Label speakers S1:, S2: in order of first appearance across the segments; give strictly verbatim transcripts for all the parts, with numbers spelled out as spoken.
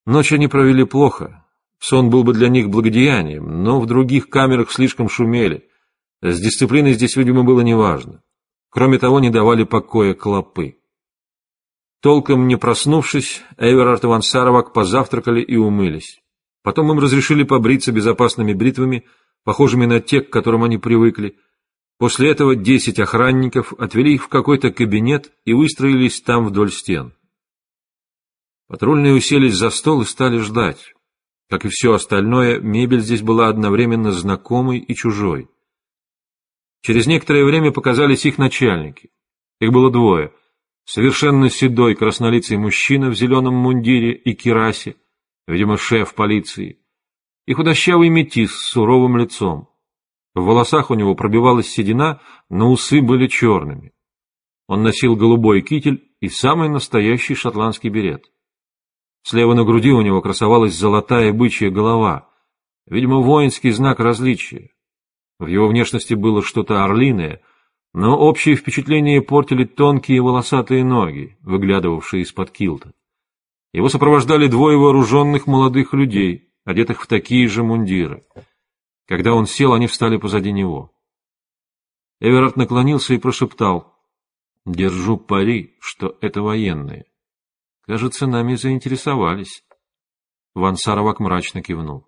S1: Ночь они провели плохо. Сон был бы для них благодеянием, но в других камерах слишком шумели. С дисциплиной здесь, видимо, было неважно. Кроме того, не давали покоя клопы. Толком не проснувшись, Эверард и Ван Саровак позавтракали и умылись. Потом им разрешили побриться безопасными бритвами, похожими на те, к которым они привыкли. После этого десять охранников отвели их в какой-то кабинет и выстроились там вдоль стен. Патрульные уселись за стол и стали ждать. Как и все остальное, мебель здесь была одновременно знакомой и чужой. Через некоторое время показались их начальники. Их было двое. Совершенно седой краснолицый мужчина в зеленом мундире и кирасе, видимо, шеф полиции, и худощавый метис с суровым лицом. В волосах у него пробивалась седина, но усы были черными. Он носил голубой китель и самый настоящий шотландский берет. Слева на груди у него красовалась золотая бычья голова, видимо, воинский знак различия. В его внешности было что-то орлиное, но общее впечатление портили тонкие волосатые ноги, выглядывавшие из-под килта. Его сопровождали двое вооруженных молодых людей, одетых в такие же мундиры. Когда он сел, они встали позади него. Эверард наклонился и прошептал: «Держу пари, что это военные. Кажется, нами заинтересовались». Ван Саровак мрачно кивнул.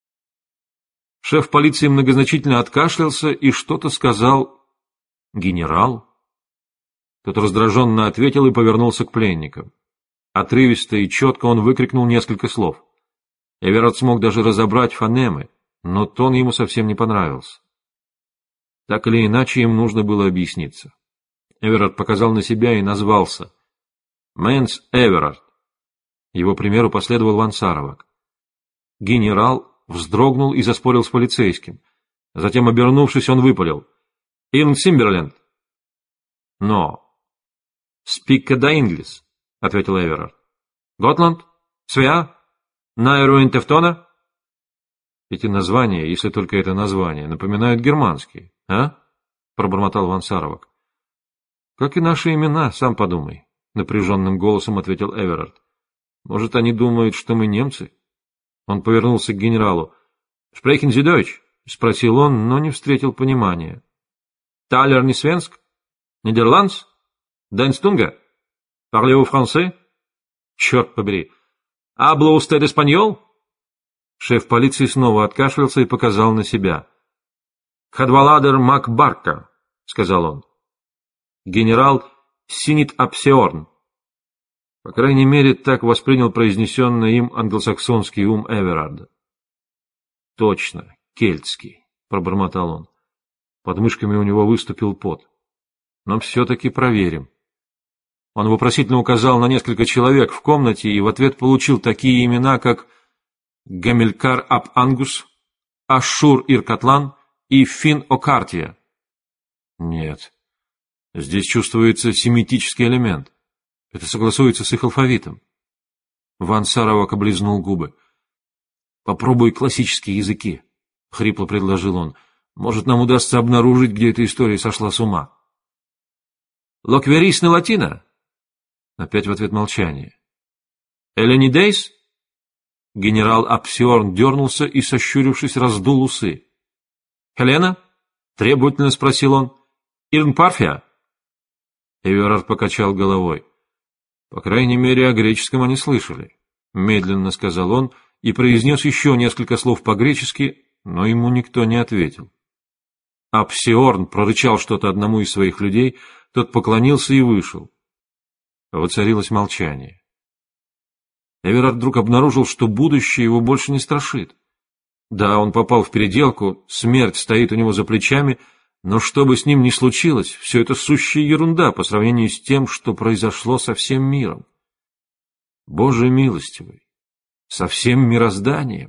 S1: Шеф полиции многозначительно откашлялся и что-то сказал. «Генерал?» Тот раздраженно ответил и повернулся к пленникам. Отрывисто и четко он выкрикнул несколько слов. Эверард смог даже разобрать фонемы, но тон ему совсем не понравился. Так или иначе, им нужно было объясниться. Эверард показал на себя и назвался. «Мэнс Эверард». Его примеру последовал Ван Саровак. Генерал вздрогнул и заспорил с полицейским. Затем, обернувшись, он выпалил: «Ирн Симберленд». «Но». «Спикка да инглис», — ответил Эверард. «Готланд? Свеа? Найруин Тевтона?» «Эти названия, если только это названия, напоминают германские, а?» — пробормотал Ван Саровак. «Как и наши имена, сам подумай», — напряженным голосом ответил Эверард. «Может, они думают, что мы немцы?» Он повернулся к генералу. «Sprechen Sie Deutsch?» — спросил он, но не встретил понимания. «Талер не свенск? Нидерландс? Денстунга? Parlez-vous français? Черт побери! Hablo usted español?» Шеф полиции снова откашлялся и показал на себя. «Хадваладер Макбарка», — сказал он. «Генерал Синит Апсиорн». По крайней мере, так воспринял произнесенный им англосаксонский ум Эверарда. «Точно, кельтский», — пробормотал он. Под мышками у него выступил пот. «Но все-таки проверим». Он вопросительно указал на несколько человек в комнате и в ответ получил такие имена, как Гамилькар Ап Ангус, Ашур Иркатлан и Фин Окартия. Нет, здесь чувствуется семитический элемент. Это согласуется с их алфавитом. Ван Саровак облизнул губы. «Попробуй классические языки», — хрипло предложил он. «Может, нам удастся обнаружить, где эта история сошла с ума». «Локверис на латина?» Опять в ответ молчание. «Эленидейс?» Генерал Апсиорн дернулся и, сощурившись, раздул усы. «Хелена?» — требовательно спросил он. «Ирн Парфия?» Эверард покачал головой. «По крайней мере, о греческом они слышали», — медленно сказал он и произнес еще несколько слов по-гречески, но ему никто не ответил. Апсиорн прорычал что-то одному из своих людей, тот поклонился и вышел. Воцарилось молчание. Эверард вдруг обнаружил, что будущее его больше не страшит. Да, он попал в переделку, смерть стоит у него за плечами, но что бы с ним ни случилось, все это сущая ерунда по сравнению с тем, что произошло со всем миром. Боже милостивый, со всем мирозданием.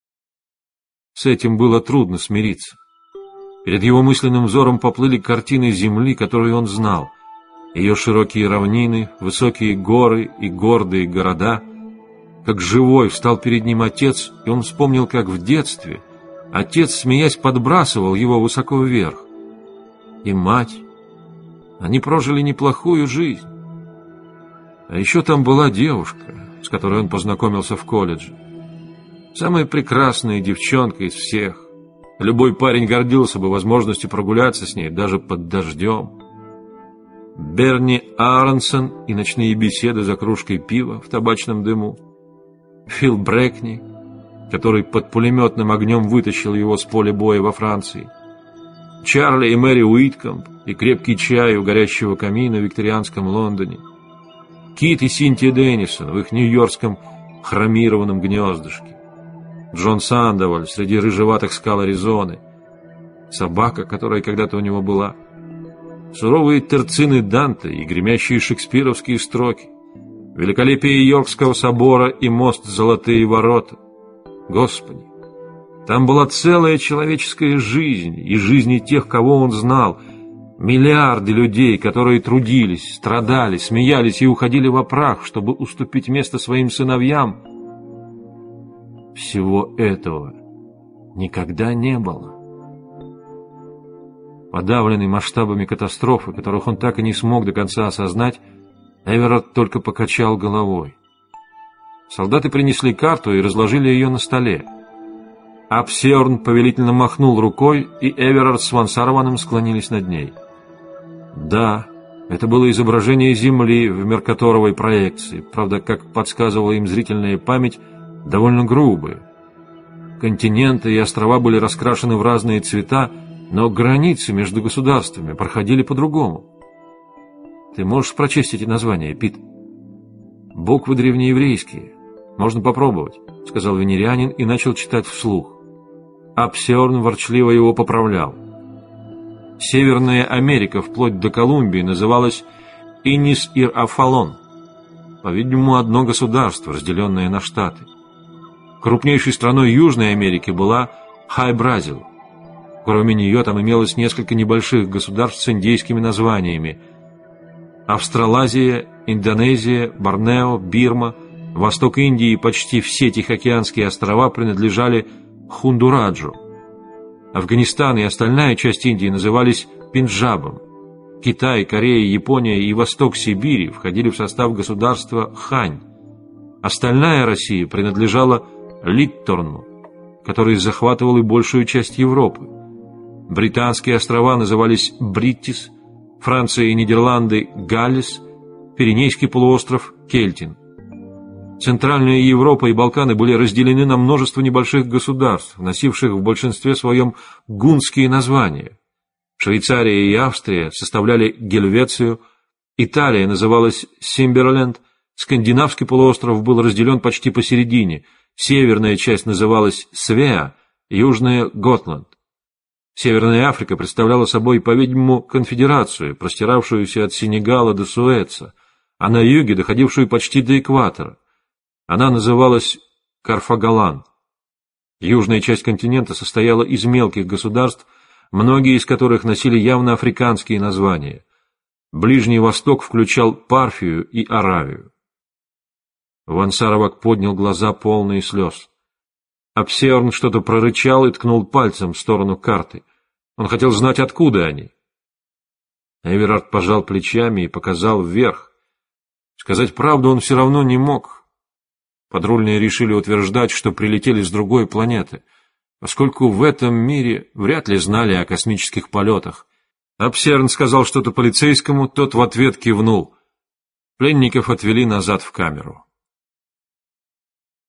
S1: С этим было трудно смириться. Перед его мысленным взором поплыли картины земли, которую он знал. Ее широкие равнины, высокие горы и гордые города. Как живой встал перед ним отец, и он вспомнил, как в детстве отец, смеясь, подбрасывал его высоко вверх. И мать. Они прожили неплохую жизнь. А еще там была девушка, с которой он познакомился в колледже. Самая прекрасная девчонка из всех. Любой парень гордился бы возможностью прогуляться с ней, даже под дождем. Берни Аронсон и ночные беседы за кружкой пива в табачном дыму. Фил Брэкни, который под пулеметным огнем вытащил его с поля боя во Франции. Чарли и Мэри Уиткомб и крепкий чай у горящего камина в викторианском Лондоне. Кит и Синтия Деннисон в их нью-йоркском хромированном гнездышке. Джон Сандоваль среди рыжеватых скал Аризоны. Собака, которая когда-то у него была. Суровые терцины Данте и гремящие шекспировские строки. Великолепие Йоркского собора и мост «Золотые ворота». Господи! Там была целая человеческая жизнь, и жизни тех, кого он знал. Миллиарды людей, которые трудились, страдали, смеялись и уходили во прах, чтобы уступить место своим сыновьям. Всего этого никогда не было. Подавленный масштабами катастрофы, которых он так и не смог до конца осознать, Эверард только покачал головой. Солдаты принесли карту и разложили ее на столе. Апсиорн повелительно махнул рукой, и Эверард с Вансарваном склонились над ней. Да, это было изображение Земли в меркаторовой проекции, правда, как подсказывала им зрительная память, довольно грубые. Континенты и острова были раскрашены в разные цвета, но границы между государствами проходили по-другому. Ты можешь прочесть эти названия, Пит? Буквы древнееврейские. Можно попробовать, сказал венерианин и начал читать вслух. Апсиорн ворчливо его поправлял. Северная Америка вплоть до Колумбии называлась Инис-Ир-Афалон. По-видимому, одно государство, разделенное на штаты. Крупнейшей страной Южной Америки была Хай-Бразил. Кроме нее там имелось несколько небольших государств с индейскими названиями: Австралазия, Индонезия, Борнео, Бирма, восток Индии и почти все Тихоокеанские острова принадлежали Хундураджу. Афганистан и остальная часть Индии назывались Пенджабом. Китай, Корея, Япония и восток Сибири входили в состав государства Хань. Остальная Россия принадлежала Литторну, который захватывал и большую часть Европы. Британские острова назывались Бриттис, Франция и Нидерланды – Галлис, Пиренейский полуостров – Кельтин. Центральная Европа и Балканы были разделены на множество небольших государств, носивших в большинстве своем гунские названия. Швейцария и Австрия составляли Гельвецию, Италия называлась Симберленд, Скандинавский полуостров был разделен почти посередине, северная часть называлась Свеа, южная – Готланд. Северная Африка представляла собой, по-видимому, конфедерацию, простиравшуюся от Сенегала до Суэца, а на юге доходившую почти до экватора. Она называлась Карфагалан. Южная часть континента состояла из мелких государств, многие из которых носили явно африканские названия. Ближний Восток включал Парфию и Аравию. Вансаровак поднял глаза, полные слез. Апсиорн что-то прорычал и ткнул пальцем в сторону карты. Он хотел знать, откуда они. Эверард пожал плечами и показал вверх. Сказать правду он все равно не мог. Подрульные решили утверждать, что прилетели с другой планеты, поскольку в этом мире вряд ли знали о космических полетах. Апсиорн сказал что-то полицейскому, тот в ответ кивнул. Пленников отвели назад в камеру.